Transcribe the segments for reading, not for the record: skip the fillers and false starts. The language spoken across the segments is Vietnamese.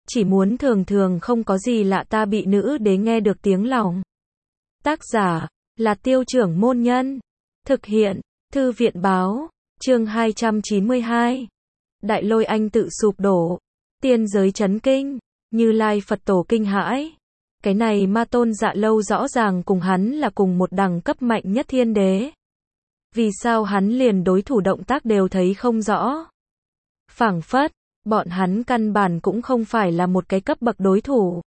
chỉ muốn thường thường không có gì lạ ta bị nữ đế nghe được tiếng lòng. Tác giả là Tiêu Trưởng Môn Nhân. Thực hiện Thư viện Báo. Chương 292. Đại Lôi Anh tự sụp đổ. Tiên giới chấn kinh. Như Lai Phật Tổ kinh hãi. Cái này Ma Tôn Dạ Lâu rõ ràng cùng hắn là cùng một đẳng cấp mạnh nhất thiên đế. Vì sao hắn liền đối thủ động tác đều thấy không rõ? Phảng phất, bọn hắn căn bản cũng không phải là một cái cấp bậc đối thủ.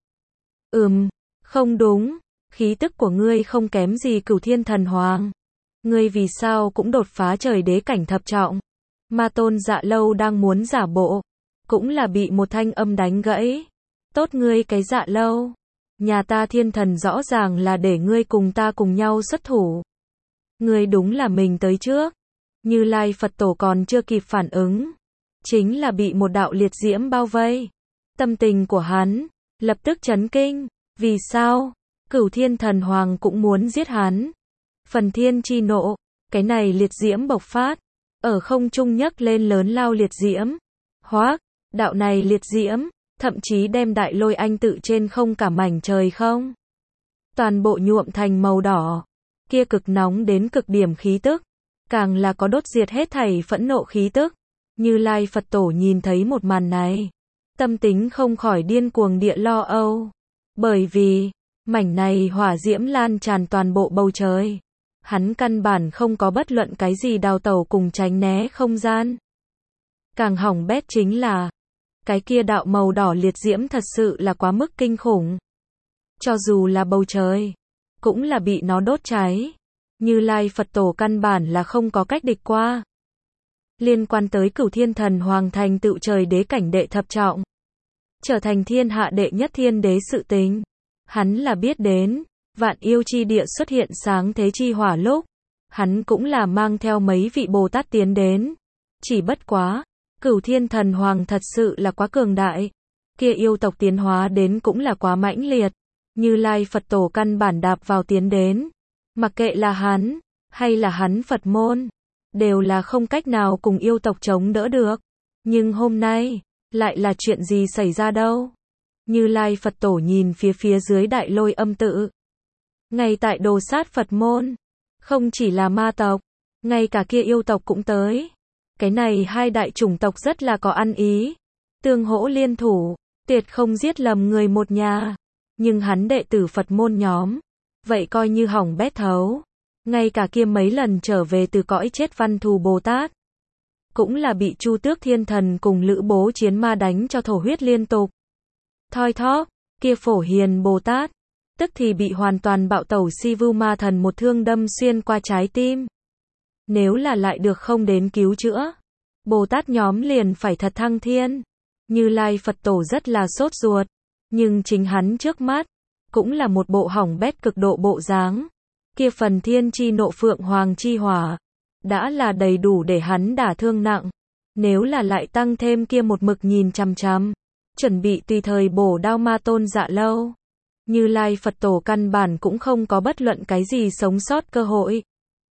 Không đúng, khí tức của ngươi không kém gì Cửu Thiên Thần Hoàng. Ngươi vì sao cũng đột phá trời đế cảnh thập trọng? Ma Tôn Dạ Lâu đang muốn giả bộ, cũng là bị một thanh âm đánh gãy. Tốt ngươi cái Dạ Lâu, nhà ta thiên thần rõ ràng là để ngươi cùng ta cùng nhau xuất thủ. Ngươi đúng là mình tới trước. Như Lai Phật Tổ còn chưa kịp phản ứng, chính là bị một đạo liệt diễm bao vây. Tâm tình của hắn lập tức chấn kinh. Vì sao? Cửu Thiên Thần Hoàng cũng muốn giết hắn. Phần thiên chi nộ, cái này liệt diễm bộc phát, ở không trung nhấc lên lớn lao liệt diễm. Hoác, đạo này liệt diễm, thậm chí đem Đại Lôi Anh tự trên không cả mảnh trời không. Toàn bộ nhuộm thành màu đỏ. Kia cực nóng đến cực điểm khí tức, càng là có đốt diệt hết thảy phẫn nộ khí tức. Như Lai Phật Tổ nhìn thấy một màn này, tâm tính không khỏi điên cuồng địa lo âu. Bởi vì, mảnh này hỏa diễm lan tràn toàn bộ bầu trời. Hắn căn bản không có bất luận cái gì đào tẩu cùng tránh né không gian. Càng hỏng bét chính là, cái kia đạo màu đỏ liệt diễm thật sự là quá mức kinh khủng. Cho dù là bầu trời, cũng là bị nó đốt cháy. Như Lai Phật Tổ căn bản là không có cách địch qua. Liên quan tới Cửu Thiên Thần Hoàng thành tựu trời đế cảnh đệ thập trọng, trở thành thiên hạ đệ nhất thiên đế sự tình, hắn là biết đến. Vạn yêu chi địa xuất hiện sáng thế chi hỏa lúc, hắn cũng là mang theo mấy vị Bồ Tát tiến đến. Chỉ bất quá, Cửu Thiên Thần Hoàng thật sự là quá cường đại. Kia yêu tộc tiến hóa đến cũng là quá mãnh liệt. Như Lai Phật Tổ căn bản đạp vào tiến đến. Mặc kệ là hắn, hay là hắn Phật môn, đều là không cách nào cùng yêu tộc chống đỡ được. Nhưng hôm nay, lại là chuyện gì xảy ra đâu? Như Lai Phật Tổ nhìn phía dưới Đại Lôi Âm tự. Ngay tại đồ sát Phật môn, không chỉ là ma tộc, ngay cả kia yêu tộc cũng tới. Cái này hai đại chủng tộc rất là có ăn ý, tương hỗ liên thủ, tuyệt không giết lầm người một nhà. Nhưng hắn đệ tử Phật môn nhóm, vậy coi như hỏng bét thấu. Ngay cả kia mấy lần trở về từ cõi chết Văn Thù Bồ Tát, cũng là bị Chu Tước Thiên Thần cùng Lữ Bố Chiến Ma đánh cho thổ huyết liên tục. Thoi thóp, kia Phổ Hiền Bồ Tát, tức thì bị hoàn toàn bạo tẩu Si Vưu Ma Thần một thương đâm xuyên qua trái tim. Nếu là lại được không đến cứu chữa, Bồ Tát nhóm liền phải thật thăng thiên. Như Lai Phật Tổ rất là sốt ruột, nhưng chính hắn trước mắt, cũng là một bộ hỏng bét cực độ bộ dáng. Kia phần thiên chi nộ Phượng Hoàng chi hỏa, đã là đầy đủ để hắn đả thương nặng. Nếu là lại tăng thêm kia một mực nhìn chằm chằm, chuẩn bị tùy thời bổ đao Ma Tôn Dạ Lâu, Như Lai Phật Tổ căn bản cũng không có bất luận cái gì sống sót cơ hội.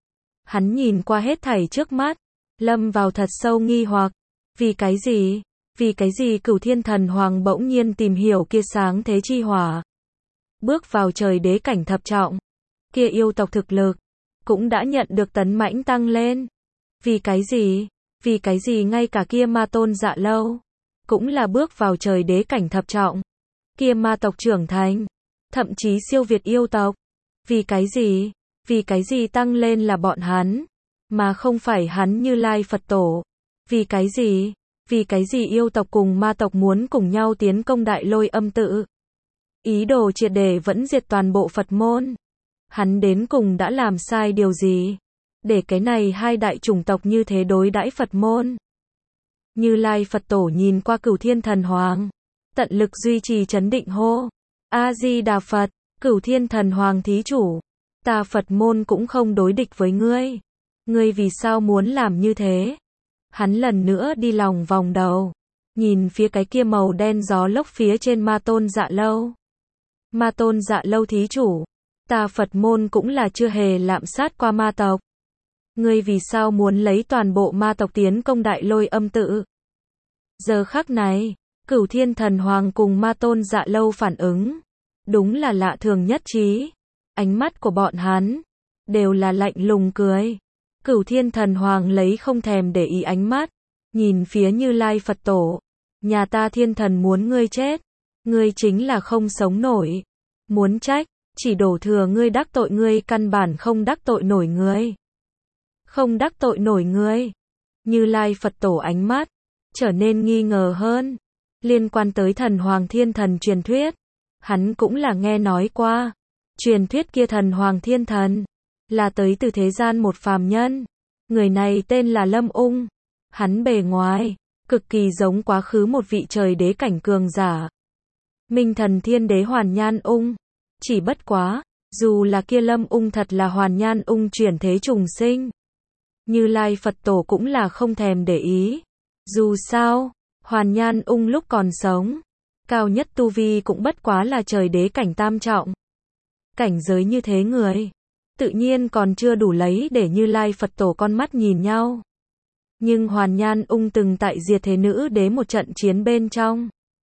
Hắn nhìn qua hết thảy trước mắt, lâm vào thật sâu nghi hoặc. Vì cái gì? Vì cái gì Cửu Thiên Thần Hoàng bỗng nhiên tìm hiểu kia sáng thế chi hỏa, bước vào trời đế cảnh thập trọng, kia yêu tộc thực lực cũng đã nhận được tấn mãnh tăng lên. Vì cái gì? Vì cái gì ngay cả kia Ma Tôn Dạ Lâu cũng là bước vào trời đế cảnh thập trọng, kia ma tộc trưởng thành, thậm chí siêu việt yêu tộc. Vì cái gì? Vì cái gì tăng lên là bọn hắn, mà không phải hắn Như Lai Phật Tổ? Vì cái gì? Vì cái gì yêu tộc cùng ma tộc muốn cùng nhau tiến công Đại Lôi Âm tự? Ý đồ triệt để vẫn diệt toàn bộ Phật môn. Hắn đến cùng đã làm sai điều gì, để cái này hai đại chủng tộc như thế đối đãi Phật môn? Như Lai Phật Tổ nhìn qua Cửu Thiên Thần Hoàng, tận lực duy trì trấn định hô: A-di-đà Phật. Cửu Thiên Thần Hoàng thí chủ, ta Phật môn cũng không đối địch với ngươi. Ngươi vì sao muốn làm như thế? Hắn lần nữa đi lòng vòng đầu, nhìn phía cái kia màu đen gió lốc phía trên Ma Tôn Dạ Lâu. Ma Tôn Dạ Lâu thí chủ, ta Phật môn cũng là chưa hề lạm sát qua ma tộc. Ngươi vì sao muốn lấy toàn bộ ma tộc tiến công Đại Lôi Âm tự? Giờ khắc này, Cửu Thiên Thần Hoàng cùng Ma Tôn Dạ Lâu phản ứng, đúng là lạ thường nhất trí. Ánh mắt của bọn hắn đều là lạnh lùng cười. Cửu Thiên Thần Hoàng lấy không thèm để ý ánh mắt, nhìn phía Như Lai Phật Tổ. Nhà ta Thiên Thần muốn ngươi chết, ngươi chính là không sống nổi. Muốn trách, chỉ đổ thừa ngươi đắc tội, ngươi căn bản không đắc tội nổi ngươi. Không đắc tội nổi ngươi. Như Lai Phật Tổ ánh mắt trở nên nghi ngờ hơn. Liên quan tới Thần Hoàng Thiên Thần truyền thuyết, hắn cũng là nghe nói qua. Truyền thuyết kia Thần Hoàng Thiên Thần là tới từ thế gian một phàm nhân. Người này tên là Lâm Ung. Hắn bề ngoài cực kỳ giống quá khứ một vị trời đế cảnh cường giả. Minh Thần Thiên Đế Hoàn Nhan Ung. Chỉ bất quá, dù là kia Lâm Ung thật là Hoàn Nhan Ung chuyển thế trùng sinh, Như Lai Phật Tổ cũng là không thèm để ý. Dù sao, Hoàn Nhan Ung lúc còn sống, cao nhất tu vi cũng bất quá là trời đế cảnh tam trọng. Cảnh giới như thế người, tự nhiên còn chưa đủ lấy để Như Lai Phật Tổ con mắt nhìn nhau. Nhưng Hoàn Nhan Ung từng tại Diệt Thế Nữ Đế một trận chiến bên trong,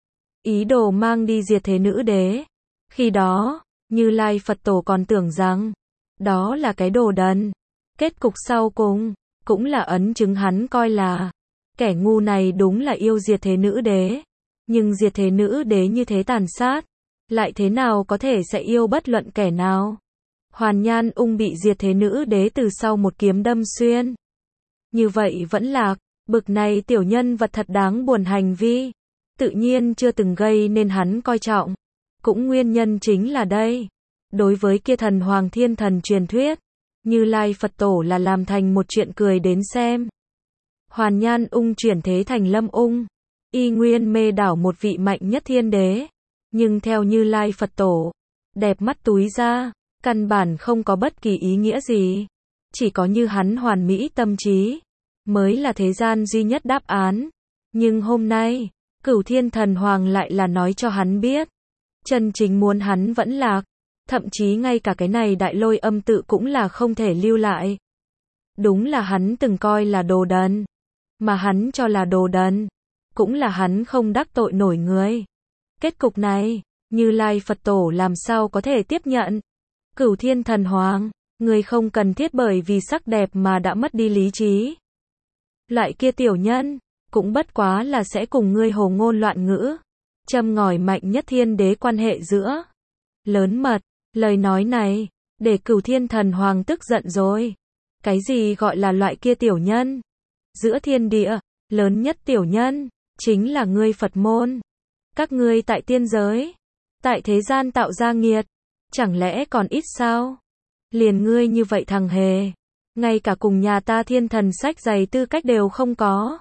ý đồ mang đi Diệt Thế Nữ Đế. Khi đó, Như Lai Phật Tổ còn tưởng rằng đó là cái đồ đần. Kết cục sau cùng cũng là ấn chứng hắn coi là kẻ ngu này đúng là yêu Diệt Thế Nữ Đế. Nhưng Diệt Thế Nữ Đế như thế tàn sát, lại thế nào có thể sẽ yêu bất luận kẻ nào. Hoàn Nhan Ung bị Diệt Thế Nữ Đế từ sau một kiếm đâm xuyên. Như vậy vẫn lạc, bực này tiểu nhân vật thật đáng buồn hành vi, tự nhiên chưa từng gây nên hắn coi trọng. Cũng nguyên nhân chính là đây. Đối với kia Thần Hoàng Thiên Thần truyền thuyết, Như Lai Phật Tổ là làm thành một chuyện cười đến xem. Hoàn Nhan Ung chuyển thế thành Lâm Ung, y nguyên mê đảo một vị mạnh nhất thiên đế. Nhưng theo Như Lai Phật Tổ, đẹp mắt túi ra, căn bản không có bất kỳ ý nghĩa gì. Chỉ có như hắn hoàn mỹ tâm trí, mới là thế gian duy nhất đáp án. Nhưng hôm nay, Cửu Thiên Thần Hoàng lại là nói cho hắn biết, chân chính muốn hắn vẫn lạc. Thậm chí ngay cả cái này Đại Lôi Âm tự cũng là không thể lưu lại. Đúng là hắn từng coi là đồ đần, mà hắn cho là đồ đần, cũng là hắn không đắc tội nổi người. Kết cục này, Như Lai Phật Tổ làm sao có thể tiếp nhận. Cửu Thiên Thần Hoàng, người không cần thiết bởi vì sắc đẹp mà đã mất đi lý trí. Loại kia tiểu nhân, cũng bất quá là sẽ cùng ngươi hồ ngôn loạn ngữ, châm ngòi mạnh nhất thiên đế quan hệ giữa. Lớn mật, lời nói này, để Cửu Thiên Thần Hoàng tức giận rồi. Cái gì gọi là loại kia tiểu nhân? Giữa thiên địa, lớn nhất tiểu nhân, chính là ngươi Phật môn. Các ngươi tại tiên giới, tại thế gian tạo ra nghiệt, chẳng lẽ còn ít sao? Liền ngươi như vậy thằng hề, ngay cả cùng nhà ta Thiên Thần sách giày tư cách đều không có.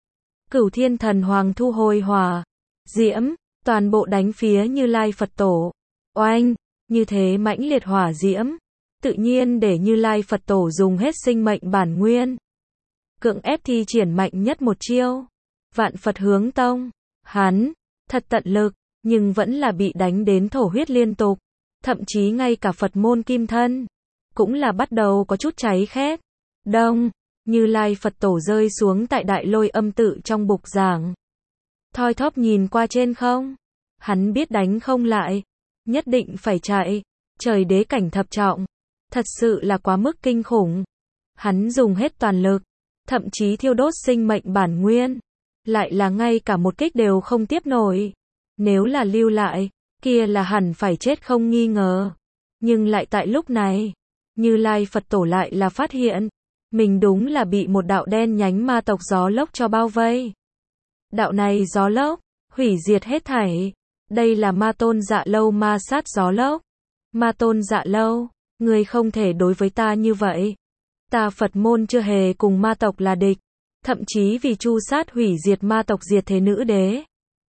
Cửu Thiên Thần Hoàng thu hồi hỏa diễm, toàn bộ đánh phía Như Lai Phật Tổ. Oanh, như thế mãnh liệt hỏa diễm, tự nhiên để Như Lai Phật Tổ dùng hết sinh mệnh bản nguyên, cưỡng ép thi triển mạnh nhất một chiêu, Vạn Phật Hướng Tông. Hắn thật tận lực, nhưng vẫn là bị đánh đến thổ huyết liên tục, thậm chí ngay cả Phật môn kim thân cũng là bắt đầu có chút cháy khét. Đông, Như Lai Phật Tổ rơi xuống tại Đại Lôi Âm tự trong bục giảng, thoi thóp nhìn qua trên không. Hắn biết đánh không lại, nhất định phải chạy. Trời đế cảnh thập trọng, thật sự là quá mức kinh khủng. Hắn dùng hết toàn lực, thậm chí thiêu đốt sinh mệnh bản nguyên, lại là ngay cả một kích đều không tiếp nổi. Nếu là lưu lại, kia là hẳn phải chết không nghi ngờ. Nhưng lại tại lúc này, Như Lai Phật Tổ lại là phát hiện, mình đúng là bị một đạo đen nhánh ma tộc gió lốc cho bao vây. Đạo này gió lốc, hủy diệt hết thảy. Đây là Ma Tôn Dạ Lâu ma sát gió lốc. Ma Tôn Dạ Lâu, người không thể đối với ta như vậy. Ta Phật môn chưa hề cùng ma tộc là địch, thậm chí vì tru sát hủy diệt ma tộc Diệt Thế Nữ Đế,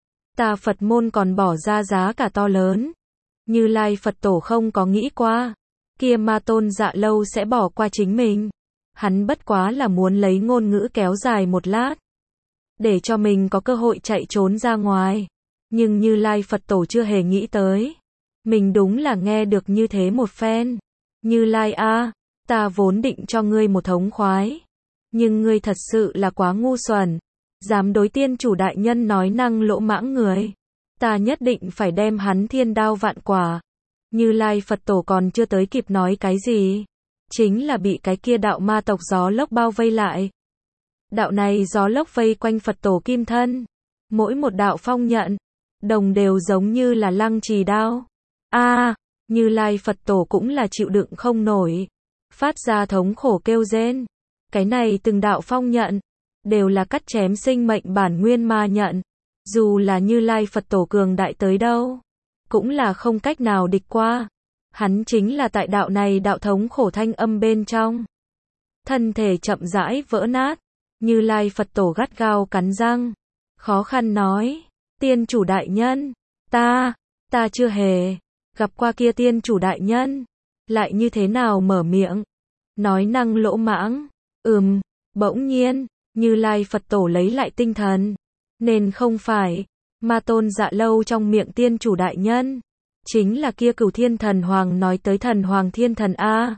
ta Phật môn còn bỏ ra giá cả to lớn. Như Lai Phật Tổ không có nghĩ qua, kia Ma Tôn Dạ Lâu sẽ bỏ qua chính mình. Hắn bất quá là muốn lấy ngôn ngữ kéo dài một lát, để cho mình có cơ hội chạy trốn ra ngoài. Nhưng Như Lai Phật Tổ chưa hề nghĩ tới, mình đúng là nghe được như thế một phen. Như Lai a, ta vốn định cho ngươi một thống khoái, nhưng ngươi thật sự là quá ngu xuẩn. dám đối tiên chủ đại nhân nói năng lỗ mãng người. Ta nhất định phải đem hắn thiên đao vạn quả. Như Lai Phật Tổ còn chưa tới kịp nói cái gì. Chính là bị cái kia đạo ma tộc gió lốc bao vây lại. Đạo này gió lốc vây quanh Phật Tổ kim thân. Mỗi một đạo phong nhận, đồng đều giống như là lăng trì đao. Như Lai Phật Tổ cũng là chịu đựng không nổi. Phát ra thống khổ kêu rên. Cái này từng đạo phong nhận, đều là cắt chém sinh mệnh bản nguyên ma nhận. Dù là Như Lai Phật Tổ cường đại tới đâu, cũng là không cách nào địch qua. Hắn chính là tại đạo này đạo thống khổ thanh âm bên trong. Thân thể chậm rãi vỡ nát. Như Lai Phật Tổ gắt gao cắn răng. Khó khăn nói, tiên chủ đại nhân, ta chưa hề gặp qua kia tiên chủ đại nhân. Lại như thế nào mở miệng, nói năng lỗ mãng. Bỗng nhiên, Như Lai Phật Tổ lấy lại tinh thần. Nên không phải, Ma Tôn Dạ Lâu trong miệng tiên chủ đại nhân. Chính là kia Cửu Thiên Thần Hoàng nói tới Thần Hoàng Thiên Thần A.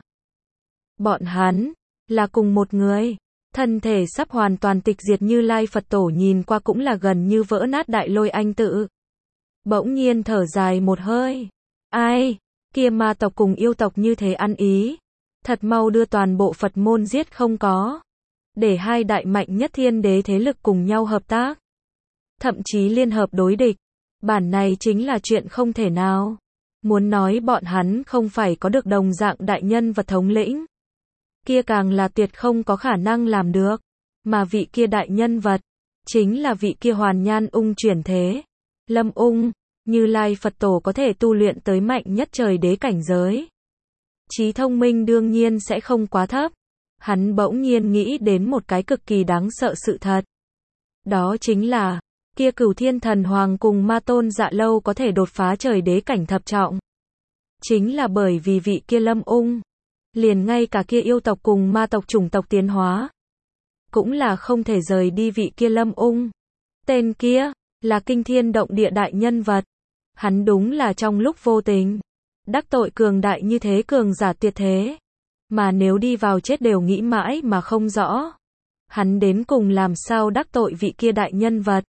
Bọn hắn, là cùng một người. Thân thể sắp hoàn toàn tịch diệt Như Lai Phật Tổ nhìn qua cũng là gần như vỡ nát Đại Lôi Anh tự. Bỗng nhiên thở dài một hơi. Ai, kia ma tộc cùng yêu tộc như thế ăn ý. Thật mau đưa toàn bộ Phật môn giết không có. Để hai đại mạnh nhất thiên đế thế lực cùng nhau hợp tác. Thậm chí liên hợp đối địch. Bản này chính là chuyện không thể nào. Muốn nói bọn hắn không phải có được đồng dạng đại nhân vật thống lĩnh. Kia càng là tuyệt không có khả năng làm được. Mà vị kia đại nhân vật, chính là vị kia Hoàn Nhan Ung chuyển thế. Lâm Ung, Như Lai Phật Tổ có thể tu luyện tới mạnh nhất trời đế cảnh giới. Trí thông minh đương nhiên sẽ không quá thấp. Hắn bỗng nhiên nghĩ đến một cái cực kỳ đáng sợ sự thật. Đó chính là, kia Cửu Thiên Thần Hoàng cùng Ma Tôn Dạ Lâu có thể đột phá trời đế cảnh thập trọng. Chính là bởi vì vị kia Lâm Ung, liền ngay cả kia yêu tộc cùng ma tộc chủng tộc tiến hóa, cũng là không thể rời đi vị kia Lâm Ung. Tên kia, là kinh thiên động địa đại nhân vật. Hắn đúng là trong lúc vô tình, đắc tội cường đại như thế cường giả tuyệt thế. Mà nếu đi vào chết đều nghĩ mãi mà không rõ. Hắn đến cùng làm sao đắc tội vị kia đại nhân vật.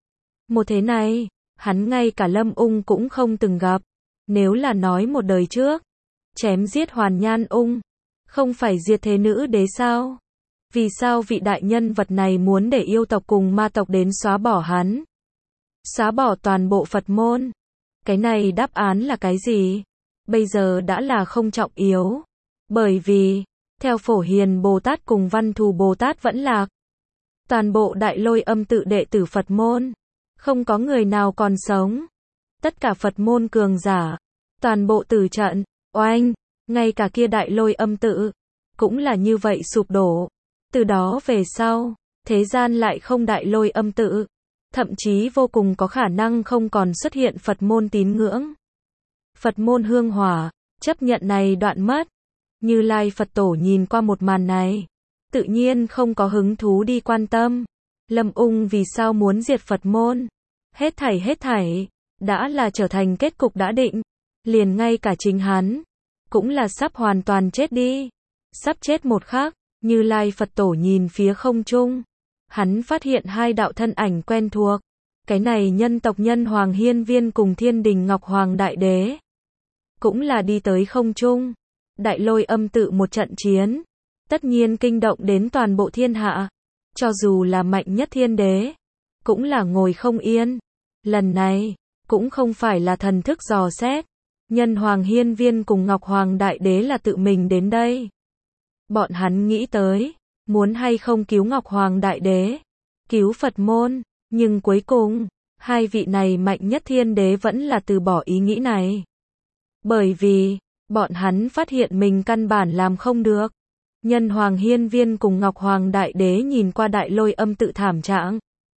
Một thế này, hắn ngay cả Lâm Ung cũng không từng gặp. Nếu là nói một đời trước, chém giết Hoàn Nhan Ung, không phải diệt thế nữ đế sao? Vì sao vị đại nhân vật này muốn để yêu tộc cùng ma tộc đến xóa bỏ hắn? Xóa bỏ toàn bộ Phật môn. Cái này đáp án là cái gì? Bây giờ đã là không trọng yếu. Bởi vì, theo Phổ Hiền Bồ Tát cùng Văn Thù Bồ Tát vẫn lạc. Toàn bộ Đại Lôi Âm tự đệ tử Phật môn, không có người nào còn sống. Tất cả Phật môn cường giả, toàn bộ tử trận, oanh, ngay cả kia Đại Lôi Âm tự, cũng là như vậy sụp đổ. Từ đó về sau, thế gian lại không Đại Lôi Âm tự, thậm chí vô cùng có khả năng không còn xuất hiện Phật môn tín ngưỡng. Phật môn hương hỏa, chấp nhận này đoạn mất. Như Lai Phật Tổ nhìn qua một màn này, tự nhiên không có hứng thú đi quan tâm. Lâm Ung vì sao muốn diệt Phật môn? Hết thảy, đã là trở thành kết cục đã định. Liền ngay cả chính hắn, cũng là sắp hoàn toàn chết đi. Sắp chết một khắc, Như Lai Phật Tổ nhìn phía không trung. Hắn phát hiện hai đạo thân ảnh quen thuộc. Cái này nhân tộc Nhân Hoàng Hiên Viên cùng Thiên Đình Ngọc Hoàng Đại Đế. Cũng là đi tới không trung. Đại Lôi Âm tự một trận chiến. Tất nhiên kinh động đến toàn bộ thiên hạ. Cho dù là mạnh nhất thiên đế, cũng là ngồi không yên. Lần này, cũng không phải là thần thức dò xét. Nhân Hoàng Hiên Viên cùng Ngọc Hoàng Đại Đế là tự mình đến đây. Bọn hắn nghĩ tới, muốn hay không cứu Ngọc Hoàng Đại Đế, cứu Phật môn, nhưng cuối cùng, hai vị này mạnh nhất thiên đế vẫn là từ bỏ ý nghĩ này. Bởi vì, bọn hắn phát hiện mình căn bản làm không được. Nhân Hoàng Hiên Viên cùng Ngọc Hoàng Đại Đế nhìn qua Đại Lôi Âm tự thảm trạng,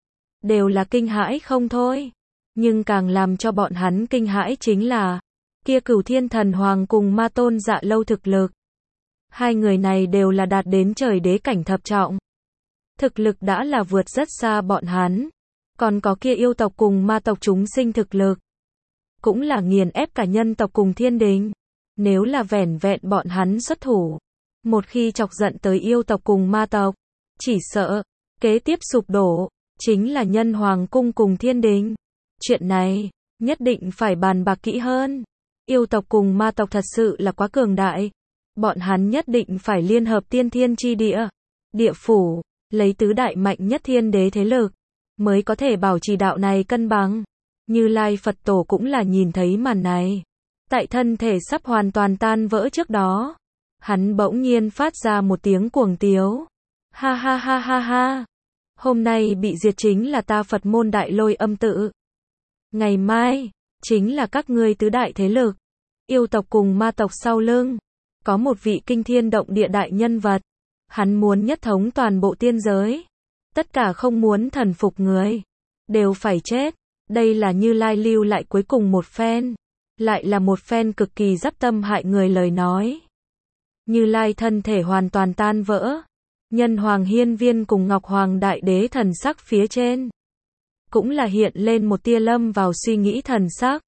đều là kinh hãi không thôi. Nhưng càng làm cho bọn hắn kinh hãi chính là, kia Cửu Thiên Thần Hoàng cùng Ma Tôn Dạ Lâu thực lực. Hai người này đều là đạt đến trời đế cảnh thập trọng. Thực lực đã là vượt rất xa bọn hắn. Còn có kia yêu tộc cùng ma tộc chúng sinh thực lực, cũng là nghiền ép cả nhân tộc cùng thiên đình. Nếu là vẻn vẹn bọn hắn xuất thủ, một khi chọc giận tới yêu tộc cùng ma tộc, chỉ sợ kế tiếp sụp đổ. chính là Nhân Hoàng cung cùng thiên đình. Chuyện này, nhất định phải bàn bạc kỹ hơn. Yêu tộc cùng ma tộc thật sự là quá cường đại. Bọn hắn nhất định phải liên hợp tiên thiên chi địa, địa phủ, lấy tứ đại mạnh nhất thiên đế thế lực, mới có thể bảo trì đạo này cân bằng. Như Lai Phật Tổ cũng là nhìn thấy màn này. Tại thân thể sắp hoàn toàn tan vỡ trước đó, hắn bỗng nhiên phát ra một tiếng cuồng tiếu. Ha ha ha ha ha. Hôm nay bị diệt chính là ta Phật môn Đại Lôi Âm tự. Ngày mai, chính là các ngươi tứ đại thế lực, yêu tộc cùng ma tộc sau lưng. Có một vị kinh thiên động địa đại nhân vật. Hắn muốn nhất thống toàn bộ tiên giới. Tất cả không muốn thần phục người, đều phải chết. Đây là Như Lai lưu lại cuối cùng một phen. Lại là một phen cực kỳ dắp tâm hại người lời nói. Như Lai thân thể hoàn toàn tan vỡ. Nhân Hoàng Hiên Viên cùng Ngọc Hoàng Đại Đế thần sắc phía trên. Cũng là hiện lên một tia lâm vào suy nghĩ thần sắc.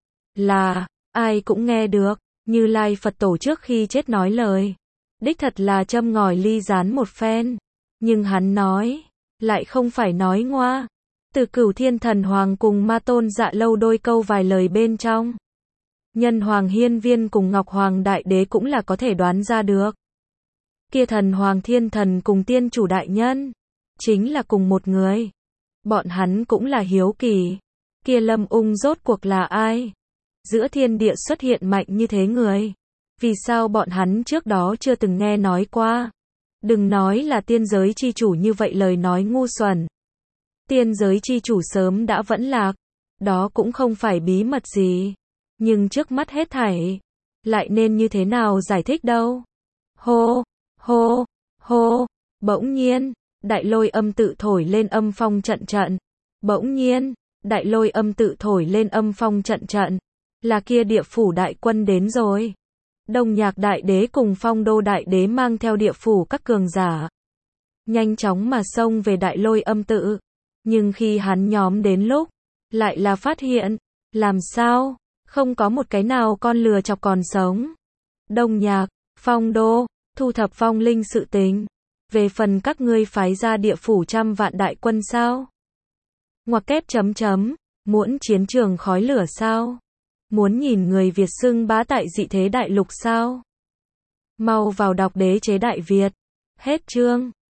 Là, ai cũng nghe được, Như Lai Phật Tổ trước khi chết nói lời. Đích thật là châm ngòi ly gián một phen. Nhưng hắn nói, lại không phải nói ngoa. Từ Cửu Thiên Thần Hoàng cùng Ma Tôn Dạ Lâu đôi câu vài lời bên trong. Nhân Hoàng Hiên Viên cùng Ngọc Hoàng Đại Đế cũng là có thể đoán ra được. Kia Thần Hoàng Thiên Thần cùng Tiên Chủ Đại Nhân, chính là cùng một người. Bọn hắn cũng là hiếu kỳ. Kia Lâm Ung rốt cuộc là ai? Giữa thiên địa xuất hiện mạnh như thế người. Vì sao bọn hắn trước đó chưa từng nghe nói qua? Đừng nói là tiên giới chi chủ như vậy lời nói ngu xuẩn. Tiên giới chi chủ sớm đã vẫn lạc. Đó cũng không phải bí mật gì. Nhưng trước mắt hết thảy, lại nên như thế nào giải thích đâu? Hô, hô, hô, bỗng nhiên, Đại Lôi Âm tự thổi lên âm phong trận trận. Bỗng nhiên, Đại Lôi Âm tự thổi lên âm phong trận trận. Là kia địa phủ đại quân đến rồi. Đông Nhạc Đại Đế cùng Phong Đô Đại Đế mang theo địa phủ các cường giả. Nhanh chóng mà xông về Đại Lôi Âm tự. Nhưng khi hắn nhóm đến lúc, lại là phát hiện, làm sao? Không có một cái nào con lừa chọc còn sống. Đông Nhạc, Phong Đô, thu thập phong linh sự tình. Về phần các ngươi phái ra địa phủ trăm vạn đại quân sao? Ngoặc kép chấm chấm, muốn chiến trường khói lửa sao? Muốn nhìn người Việt xưng bá tại dị thế đại lục sao? Mau vào đọc Đế chế Đại Việt. Hết chương.